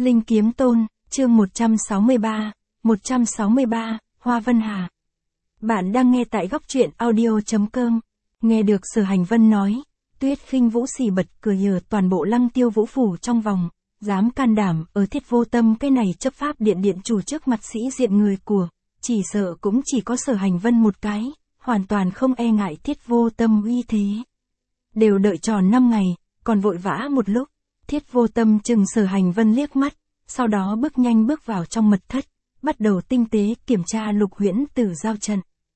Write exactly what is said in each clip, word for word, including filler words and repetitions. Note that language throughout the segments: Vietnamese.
Linh Kiếm Tôn, chương một trăm sáu mươi ba, một trăm sáu mươi ba, Hoa Vân Hà. Bạn đang nghe tại góc truyện audio chấm com. Nghe được Sở Hành Vân nói, Tuyết Khinh Vũ xì bật cười nhờ toàn bộ Lăng Tiêu Vũ phủ trong vòng, dám can đảm ở Thiết Vô Tâm cái này chấp pháp điện điện chủ trước mặt sĩ diện người của, chỉ sợ cũng chỉ có Sở Hành Vân một cái, hoàn toàn không e ngại Thiết Vô Tâm uy thế. Đều đợi tròn năm ngày, còn vội vã một lúc, Thiết Vô Tâm chừng Sở Hành Vân liếc mắt, sau đó bước nhanh bước vào trong mật thất, bắt đầu tinh tế kiểm tra Lục Huyễn Tử giao trận.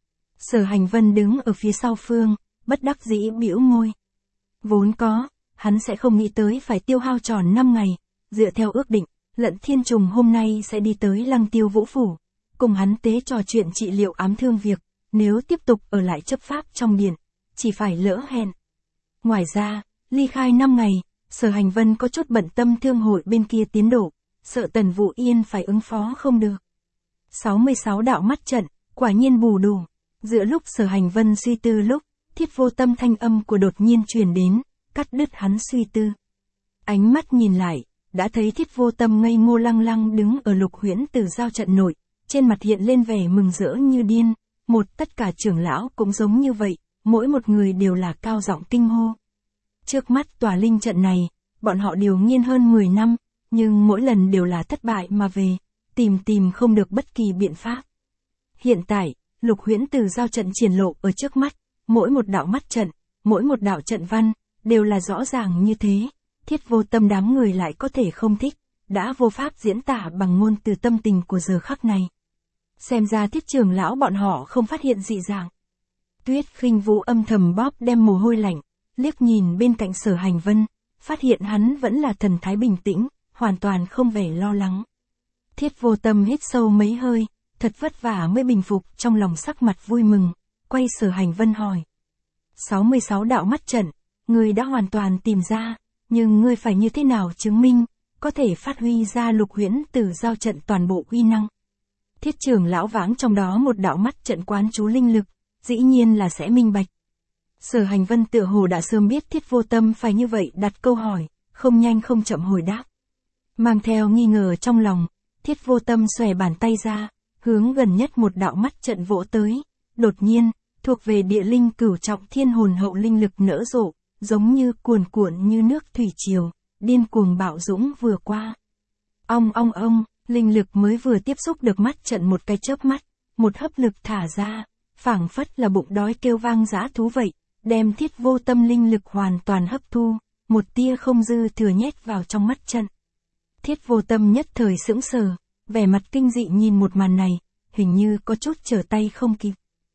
Sở Hành Vân đứng ở phía sau phương, bất đắc dĩ bĩu môi. Vốn có, hắn sẽ không nghĩ tới phải tiêu hao tròn năm ngày, dựa theo ước định, Lận Thiên Trùng hôm nay sẽ đi tới Lăng Tiêu Vũ phủ, cùng hắn tế trò chuyện trị liệu ám thương việc, nếu tiếp tục ở lại chấp pháp trong điện, chỉ phải lỡ hẹn. Ngoài ra, ly khai năm ngày, Sở Hành Vân có chút bận tâm thương hội bên kia tiến độ, sợ Tần Vũ Yên phải ứng phó không được. sáu mươi sáu đạo mắt trận, quả nhiên bù đủ. Giữa lúc Sở Hành Vân suy tư lúc, Thiết Vô Tâm thanh âm của đột nhiên truyền đến, cắt đứt hắn suy tư. Ánh mắt nhìn lại, đã thấy Thiết Vô Tâm ngây ngô lăng lăng đứng ở Lục Huyễn Tử giao trận nội, trên mặt hiện lên vẻ mừng rỡ như điên, một tất cả trưởng lão cũng giống như vậy, mỗi một người đều là cao giọng kinh hô. Trước mắt tòa linh trận này, bọn họ điều nghiên hơn mười năm, nhưng mỗi lần đều là thất bại mà về, tìm tìm không được bất kỳ biện pháp. Hiện tại, Lục Huyễn Tử giao trận triển lộ ở trước mắt, mỗi một đạo mắt trận, mỗi một đạo trận văn, đều là rõ ràng như thế, Thiết Vô Tâm đám người lại có thể không thích, đã vô pháp diễn tả bằng ngôn từ tâm tình của giờ khắc này. Xem ra Thiết trưởng lão bọn họ không phát hiện dị dạng. Tuyết Khinh Vũ âm thầm bóp đem mồ hôi lạnh, liếc nhìn bên cạnh Sở Hành Vân, phát hiện hắn vẫn là thần thái bình tĩnh, hoàn toàn không vẻ lo lắng. Thiết Vô Tâm hít sâu mấy hơi, thật vất vả mới bình phục trong lòng sắc mặt vui mừng, quay Sở Hành Vân hỏi. sáu mươi sáu đạo mắt trận, ngươi đã hoàn toàn tìm ra, nhưng ngươi phải như thế nào chứng minh, có thể phát huy ra Lục Huyễn Tử giao trận toàn bộ uy năng. Thiết trưởng lão vãng trong đó một đạo mắt trận quán chú linh lực, dĩ nhiên là sẽ minh bạch. Sở Hành Vân tựa hồ đã sớm biết Thiết Vô Tâm phải như vậy đặt câu hỏi, không nhanh không chậm hồi đáp. Mang theo nghi ngờ trong lòng, Thiết Vô Tâm xòe bàn tay ra, hướng gần nhất một đạo mắt trận vỗ tới, đột nhiên, thuộc về địa linh cửu trọng thiên hồn hậu linh lực nở rộ, giống như cuồn cuộn như nước thủy triều, điên cuồng bạo dũng vừa qua. Ong ong ong, linh lực mới vừa tiếp xúc được mắt trận một cái chớp mắt, một hấp lực thả ra, phảng phất là bụng đói kêu vang dã thú vậy, đem Thiết Vô Tâm linh lực hoàn toàn hấp thu, một tia không dư thừa nhét vào trong mắt trận. Thiết Vô Tâm nhất thời sững sờ, vẻ mặt kinh dị nhìn một màn này, hình như có chút trở tay không kịp.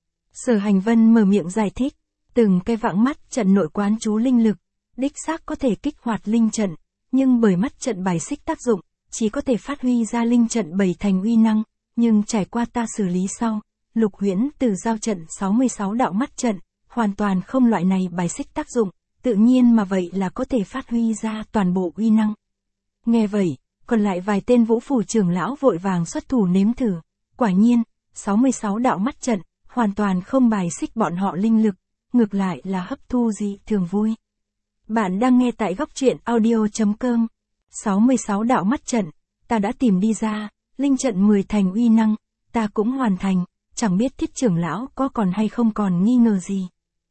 Sở Hành Vân mở miệng giải thích, từng cái vãng mắt trận nội quán chú linh lực, đích xác có thể kích hoạt linh trận, nhưng bởi mắt trận bài xích tác dụng, chỉ có thể phát huy ra linh trận bảy thành uy năng, nhưng trải qua ta xử lý sau, Lục Huyễn Tử giao trận sáu mươi sáu đạo mắt trận, hoàn toàn không loại này bài xích tác dụng, tự nhiên mà vậy là có thể phát huy ra toàn bộ uy năng. Nghe vậy, còn lại vài tên Vũ phủ trưởng lão vội vàng xuất thủ nếm thử, quả nhiên, sáu mươi sáu đạo mắt trận, hoàn toàn không bài xích bọn họ linh lực, ngược lại là hấp thu dị thường vui. Bạn đang nghe tại góc truyện audio chấm com. sáu mươi sáu đạo mắt trận, ta đã tìm đi ra, linh trận mười thành uy năng, ta cũng hoàn thành, chẳng biết Thiết trưởng lão có còn hay không còn nghi ngờ gì.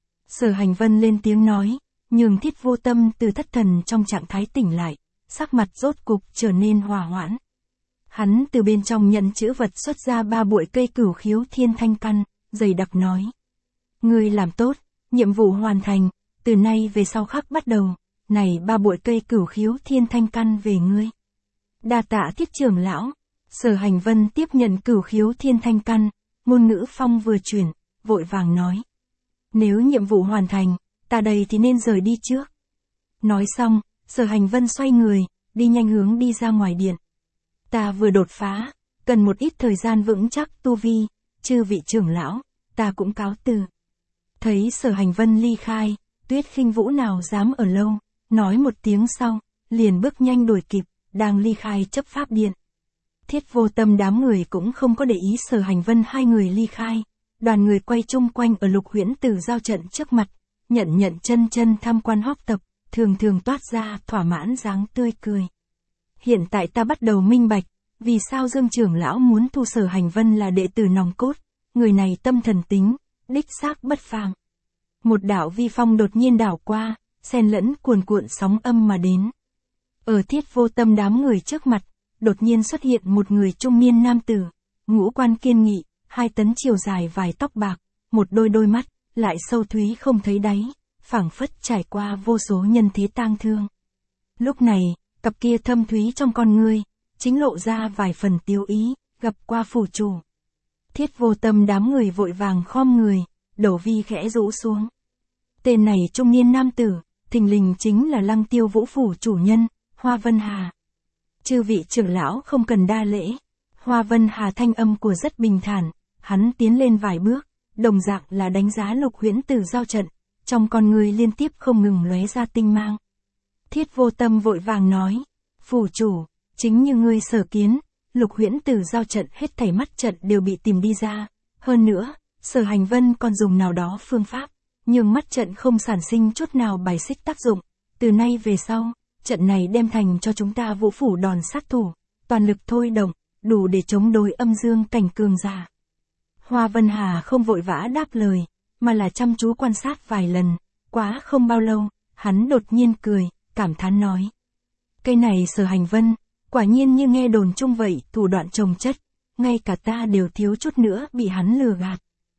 Sở Hành Vân lên tiếng nói, nhường Thiết Vô Tâm từ thất thần trong trạng thái tỉnh lại, sắc mặt rốt cục trở nên hòa hoãn. Hắn từ bên trong nhận chữ vật xuất ra ba bụi cây cửu khiếu thiên thanh căn, dày đặc nói. Ngươi làm tốt, nhiệm vụ hoàn thành, từ nay về sau khắc bắt đầu, này ba bụi cây cửu khiếu thiên thanh căn về ngươi. Đa tạ Thiết trưởng lão. Sở Hành Vân tiếp nhận cửu khiếu thiên thanh căn, ngôn ngữ phong vừa chuyển, vội vàng nói. Nếu nhiệm vụ hoàn thành, ta đây thì nên rời đi trước. Nói xong, Sở Hành Vân xoay người, đi nhanh hướng đi ra ngoài điện. Ta vừa đột phá, cần một ít thời gian vững chắc tu vi, chư vị trưởng lão, ta cũng cáo từ. Thấy Sở Hành Vân ly khai, Tuyết Khinh Vũ nào dám ở lâu, nói một tiếng sau, liền bước nhanh đuổi kịp, đang ly khai chấp pháp điện. Thiết Vô Tâm đám người cũng không có để ý Sở Hành Vân hai người ly khai, đoàn người quay chung quanh ở Lục Huyễn Tử giao trận trước mặt, nhận nhận chân chân tham quan học tập, thường thường toát ra thỏa mãn dáng tươi cười. hiện tại ta bắt đầu minh bạch, vì sao Dương trưởng lão muốn thu Sở Hành Vân là đệ tử nòng cốt, người này tâm thần tính, đích xác bất phàm. Một đạo vi phong đột nhiên đảo qua, xen lẫn cuồn cuộn sóng âm mà đến. Ở Thiết Vô Tâm đám người trước mặt, đột nhiên xuất hiện một người trung niên nam tử, ngũ quan kiên nghị, hai tấn chiều dài vài tóc bạc, một đôi đôi mắt, lại sâu thúy không thấy đáy, phảng phất trải qua vô số nhân thế tang thương. Lúc này, cặp kia thâm thúy trong con ngươi, chính lộ ra vài phần tiêu ý, gặp qua phủ chủ. Thiết Vô Tâm đám người vội vàng khom người, đầu vi khẽ rũ xuống. Tên này trung niên nam tử, thình lình chính là Lăng Tiêu Vũ phủ chủ nhân, Hoa Vân Hà. Chư vị trưởng lão không cần đa lễ. Hoa Vân Hà thanh âm của rất bình thản, hắn tiến lên vài bước, đồng dạng là đánh giá Lục Huyễn Tử giao trận, trong con người liên tiếp không ngừng lóe ra tinh mang. Thiết Vô Tâm vội vàng nói, phủ chủ, chính như ngươi sở kiến, Lục Huyễn Tử giao trận hết thảy mắt trận đều bị tìm đi ra, hơn nữa, Sở Hành Vân còn dùng nào đó phương pháp, nhưng mắt trận không sản sinh chút nào bài xích tác dụng, từ nay về sau, trận này đem thành cho chúng ta Vũ phủ đòn sát thủ, toàn lực thôi động, đủ để chống đối âm dương cảnh cường giả. Hoa Vân Hà không vội vã đáp lời, mà là chăm chú quan sát vài lần, quá không bao lâu, hắn đột nhiên cười, cảm thán nói. Cây này Sở Hành Vân, quả nhiên như nghe đồn chung vậy, thủ đoạn trồng chất, ngay cả ta đều thiếu chút nữa bị hắn lừa gạt.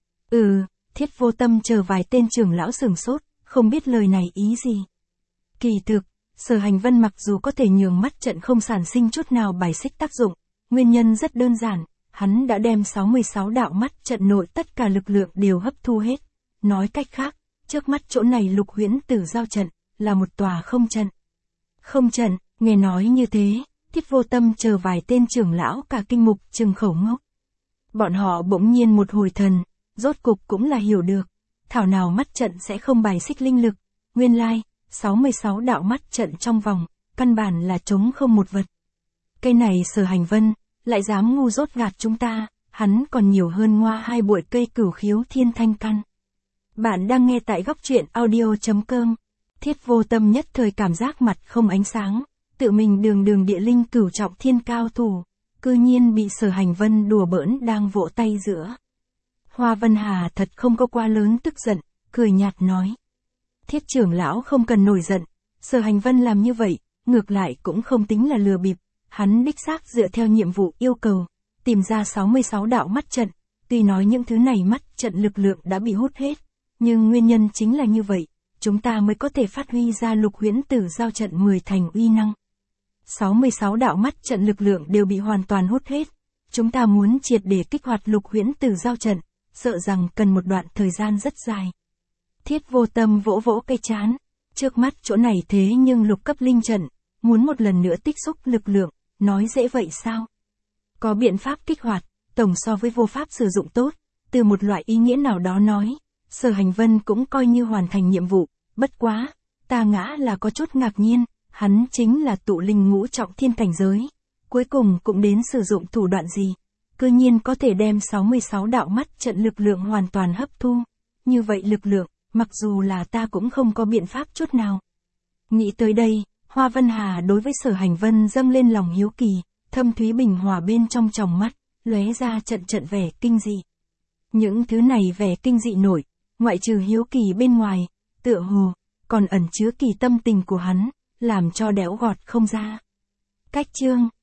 Ừ, Thiết Vô Tâm chờ vài tên trưởng lão sửng sốt, không biết lời này ý gì. Kỳ thực, Sở Hành Vân mặc dù có thể nhường mắt trận không sản sinh chút nào bài xích tác dụng, nguyên nhân rất đơn giản, hắn đã đem sáu mươi sáu đạo mắt trận nội tất cả lực lượng đều hấp thu hết. Nói cách khác, trước mắt chỗ này Lục Huyễn Tử giao trận, là một tòa không trận. Không trận, nghe nói như thế, Thiết Vô Tâm chờ vài tên trưởng lão cả kinh mục trừng khẩu ngốc. Bọn họ bỗng nhiên một hồi thần, rốt cục cũng là hiểu được, thảo nào mắt trận sẽ không bài xích linh lực, nguyên lai, sáu mươi sáu đạo mắt trận trong vòng, căn bản là trống không một vật. Cây này Sở Hành Vân, lại dám ngu dốt gạt chúng ta, hắn còn nhiều hơn ngoa hai bụi cây cửu khiếu thiên thanh căn. Bạn đang nghe tại góc truyện audio chấm com. Thiết Vô Tâm nhất thời cảm giác mặt không ánh sáng, tự mình đường đường địa linh cửu trọng thiên cao thủ, cư nhiên bị Sở Hành Vân đùa bỡn đang vỗ tay giữa. Hoa Vân Hà thật không có quá lớn tức giận, cười nhạt nói. Thiết trưởng lão không cần nổi giận, Sở Hành Vân làm như vậy, ngược lại cũng không tính là lừa bịp, hắn đích xác dựa theo nhiệm vụ yêu cầu, tìm ra sáu mươi sáu đạo mắt trận, tuy nói những thứ này mắt trận lực lượng đã bị hút hết, nhưng nguyên nhân chính là như vậy, chúng ta mới có thể phát huy ra Lục Huyễn Tử giao trận mười thành uy năng. sáu mươi sáu đạo mắt trận lực lượng đều bị hoàn toàn hút hết, chúng ta muốn triệt để kích hoạt Lục Huyễn Tử giao trận, sợ rằng cần một đoạn thời gian rất dài. Thiết Vô Tâm vỗ vỗ cây trán, trước mắt chỗ này thế nhưng lục cấp linh trận, muốn một lần nữa tích xúc lực lượng, nói dễ vậy sao? Có biện pháp kích hoạt, tổng so với vô pháp sử dụng tốt, từ một loại ý nghĩa nào đó nói, Sở Hành Vân cũng coi như hoàn thành nhiệm vụ, bất quá, ta ngã là có chút ngạc nhiên, hắn chính là tụ linh ngũ trọng thiên cảnh giới, cuối cùng cũng đến sử dụng thủ đoạn gì, cư nhiên có thể đem sáu mươi sáu đạo mắt trận lực lượng hoàn toàn hấp thu, như vậy lực lượng, mặc dù là ta cũng không có biện pháp chút nào. Nghĩ tới đây, Hoa Vân Hà đối với Sở Hành Vân dâng lên lòng hiếu kỳ, thâm thúy bình hòa bên trong tròng mắt, lóe ra trận trận vẻ kinh dị. Những thứ này vẻ kinh dị nổi, ngoại trừ hiếu kỳ bên ngoài, tựa hồ, còn ẩn chứa kỳ tâm tình của hắn, làm cho đẽo gọt không ra. Cách chương